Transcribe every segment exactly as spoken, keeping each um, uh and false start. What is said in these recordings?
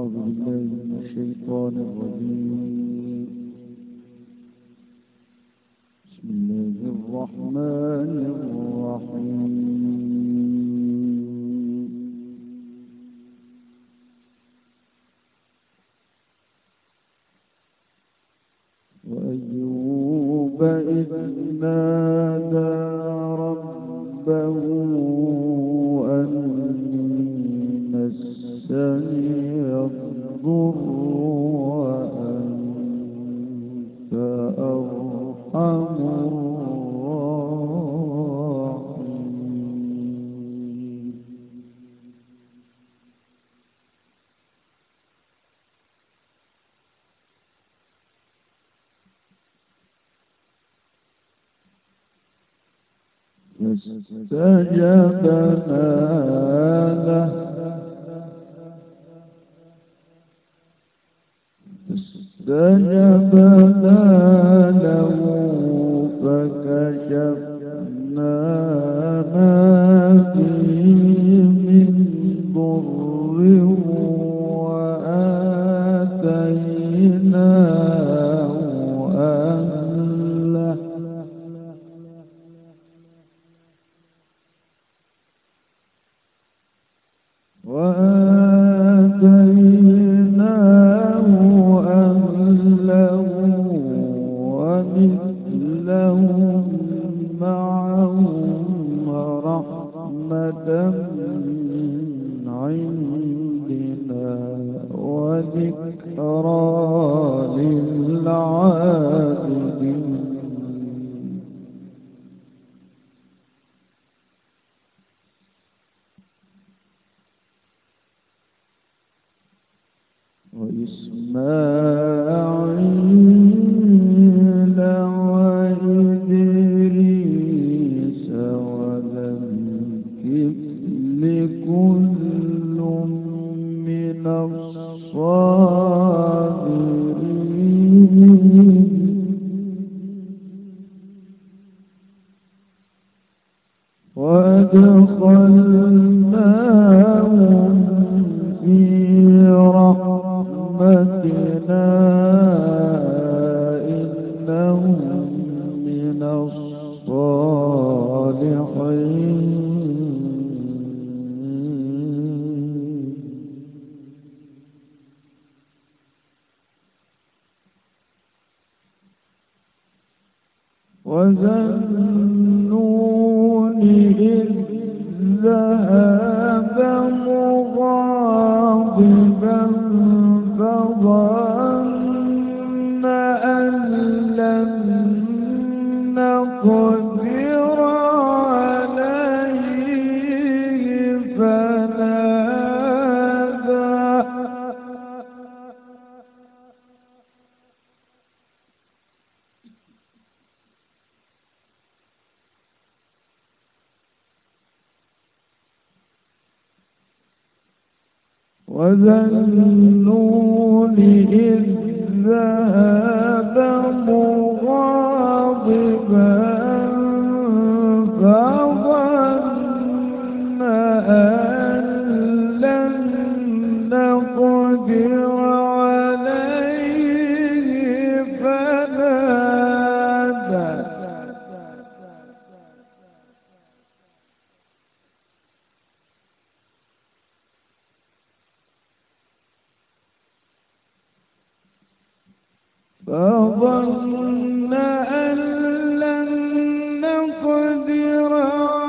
أعوذ بالله من الشيطان الرجيم. بسم الله الرحمن الرحيم. وأيوب إذ نادى ربه أني مسني الضر وأنت أرحم الراحمين. فاستجبنا له فاستجبنا له فكشفنا ما به من ضر وآتيناه أهله وآتيناه أهله ومثلهم معهم رحمة من عندنا وذكرى للعابدين. وإسماعيل وإدريس وذا الكفل كل من الصابرين. وأدخلناهم في رحمتنا إنهم من الصالحين. وذا النون إذ ذهب مغاضبا فظن أن لن نقدر عليه فنادى وذا النون إذ ذهب مغاضبا فظن أن لن نقدر عليه فنادى فظن أن لن نقدر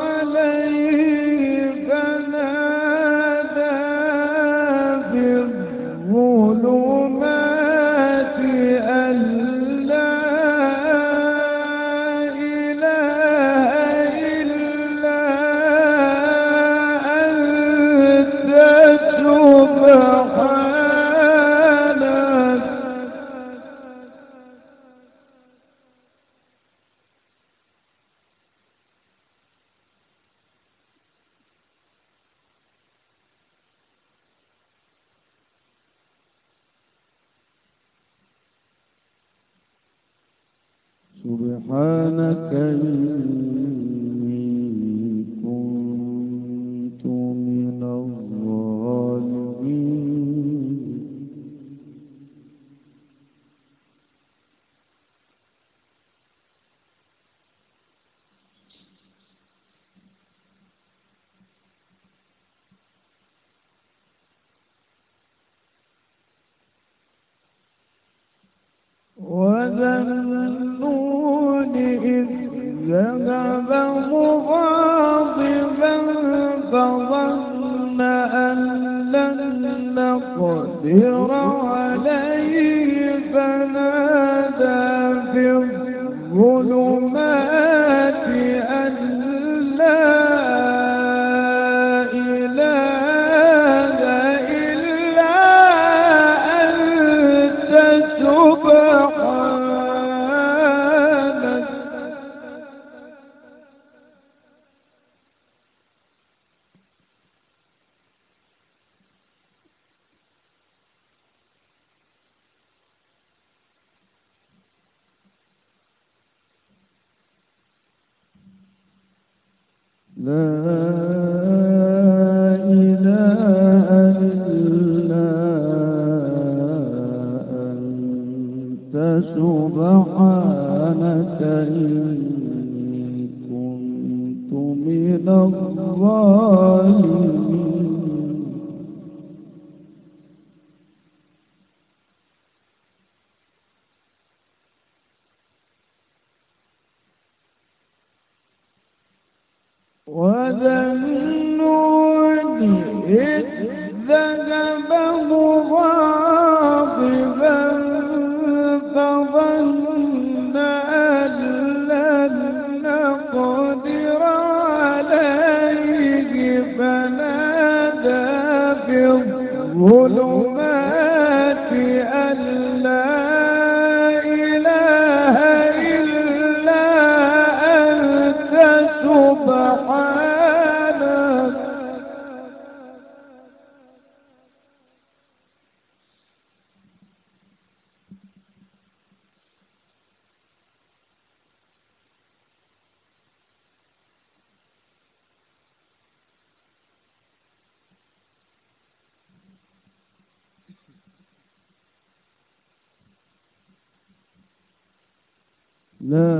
عليه فنادى في الظلمات أن لا إله إلا أنت سبحانك سبحانك إني كنت من الظالمين. لا إله إلا أنت سبحانك إني كنت من الظالمين. وذا النون إذ ذهب مغاضبا فظن أن لن نقدر عليه فنادى في الظلمات أن لا إله إلا أنت سبحانك لا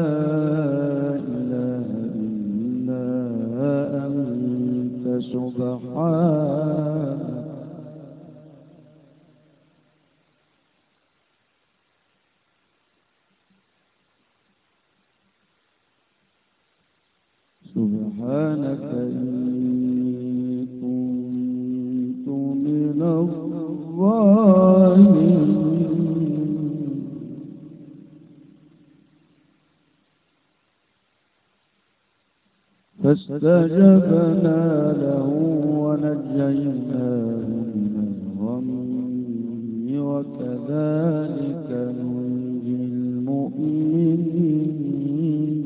إله إلا أنت سبحانك سبحانك إني كنت من الظالمين. فاستجبنا له ونجيناه من الغم وكذلك ننجي المؤمنين.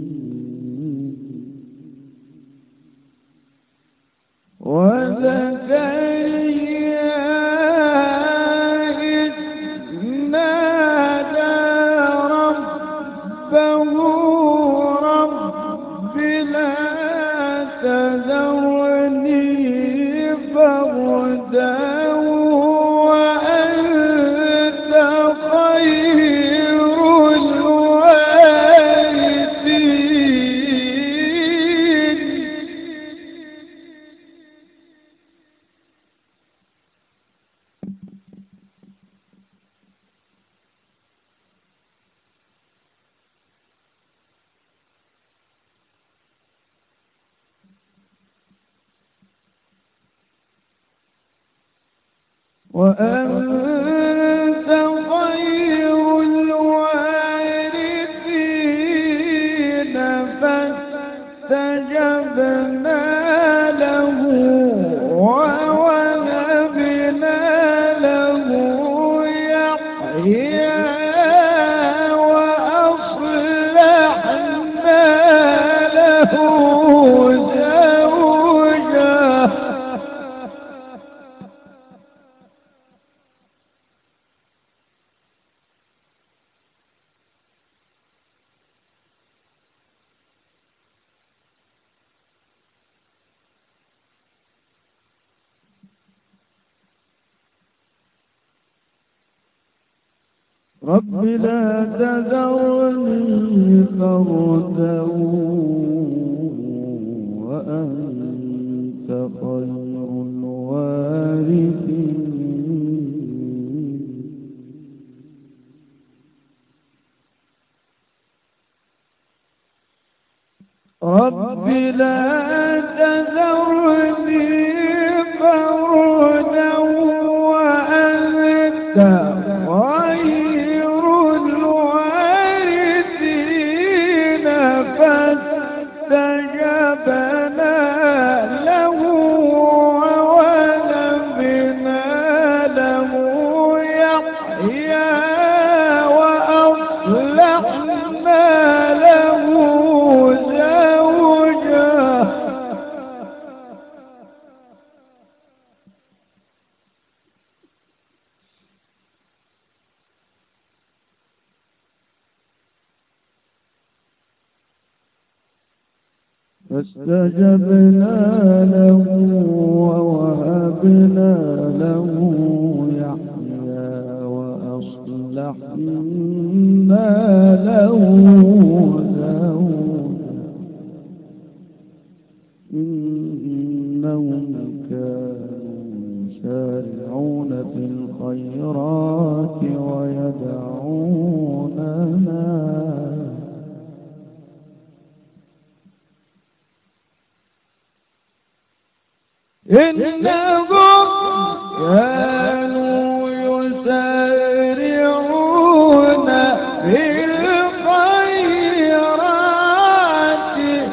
وزكريا إذ نادى ربه رب لا تذرني فردا وأنت خير الوارثين. وأنت خير الوارثين. فاستجبنا له ووهبنا له يحيى وأصلحنا له زوجه. رب لا تذرني فردا وأنت خير الوارثين. رب لا تذرني فردا وأنت خير الوارثين. فاستجبنا له ووهبنا له يحيى وأصلحنا له زوجه فاستجبنا له ووهبنا له يحيى وأصلحنا له زوجا إنهم كانوا يسارعون في الخيرات ويدعوننا إنهم كانوا يسارعون في الخيرات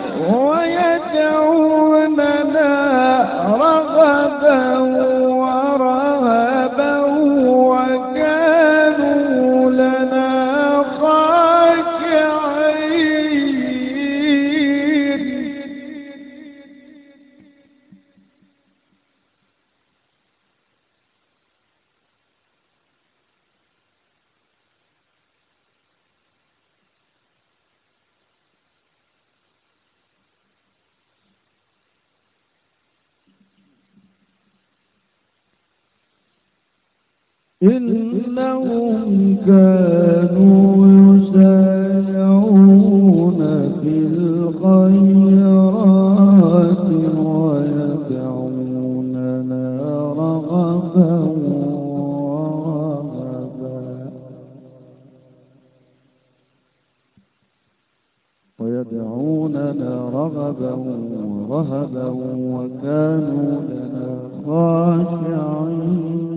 ويدعوننا رغبا ورهبا وكانوا لنا خاشعين إنهم كانوا يسارعون في الخيرات ويدعوننا رغبا ورهبا ويدعوننا رغبا ورهبا وكانوا لنا خاشعين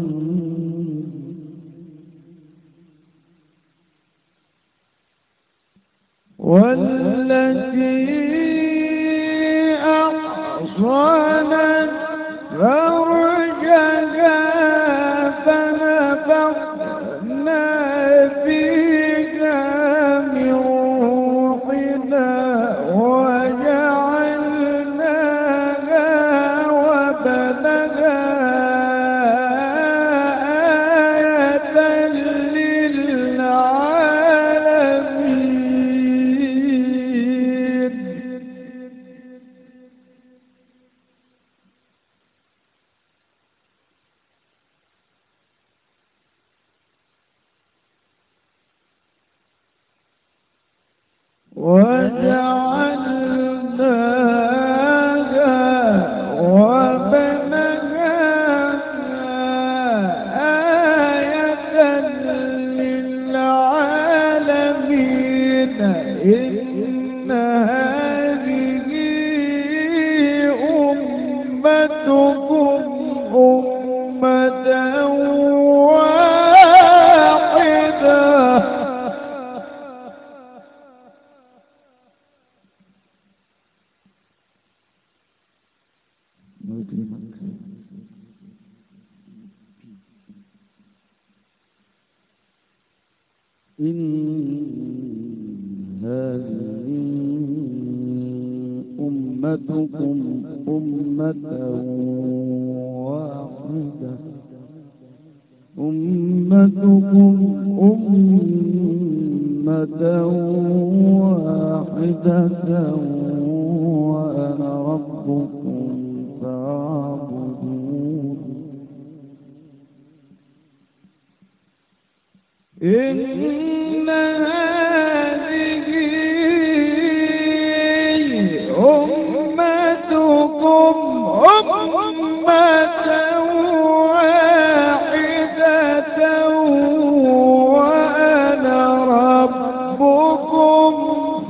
والتي أحصنت فرجها فنفخنا فيها من روحنا وجعلناها وبنها آية للعالمين. وجعلناها وبنها آية للعالمين. إن هذه أمتكم أمة واحدة إن هذه أمتكم أمة واحدة أمتكم أمة واحدة وأنا ربكم فاعبدون. إن هذه أمتكم أمة واحدة وأنا ربكم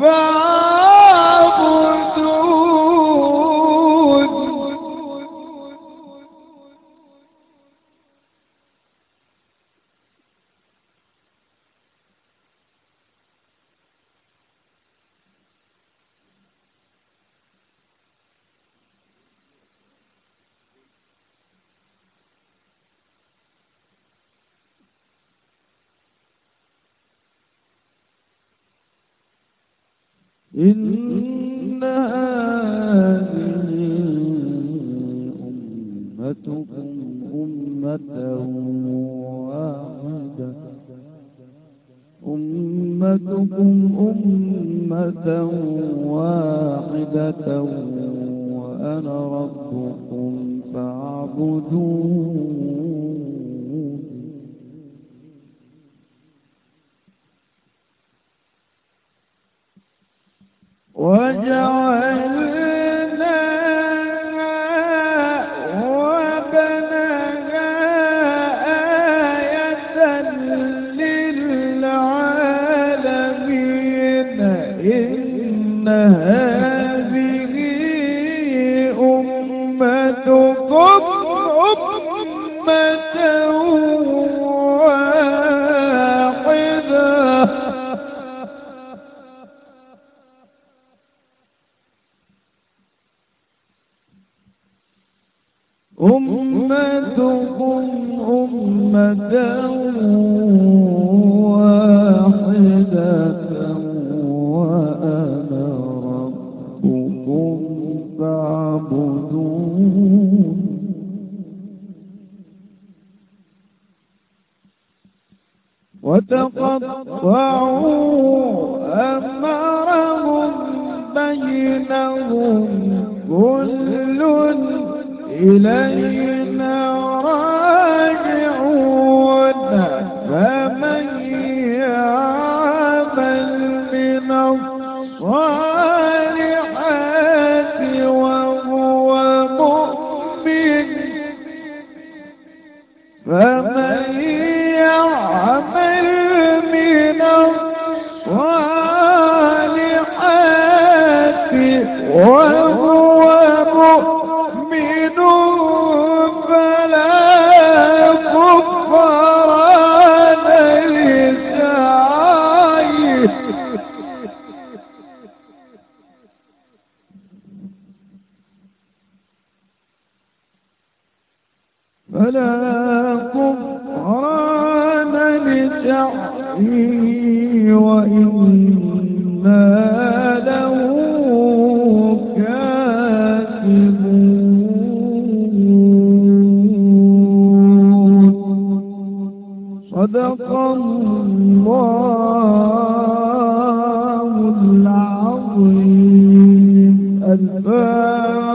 فاعبدون. إن هذه أمتكم أمة واحدة أمتكم أمة أمة واحدة وأنا ربكم فاعبدون. وجعلنا وبناها آية للعالمين إن هذه أمتكم أمة واحدة أمتكم أمة واحدة وأنا ربكم فاعبدون. وتقطعوا أمرهم بينهم كل إلينا راجعون. فمن يعمل من الصالحات وهو مؤمن فمن يعمل من الصالحات وهو مؤمن فلا كفران لسعيه فلا كفران لسعيه وإنا له كاتبون. صدق الله العظيم. الفاتحة.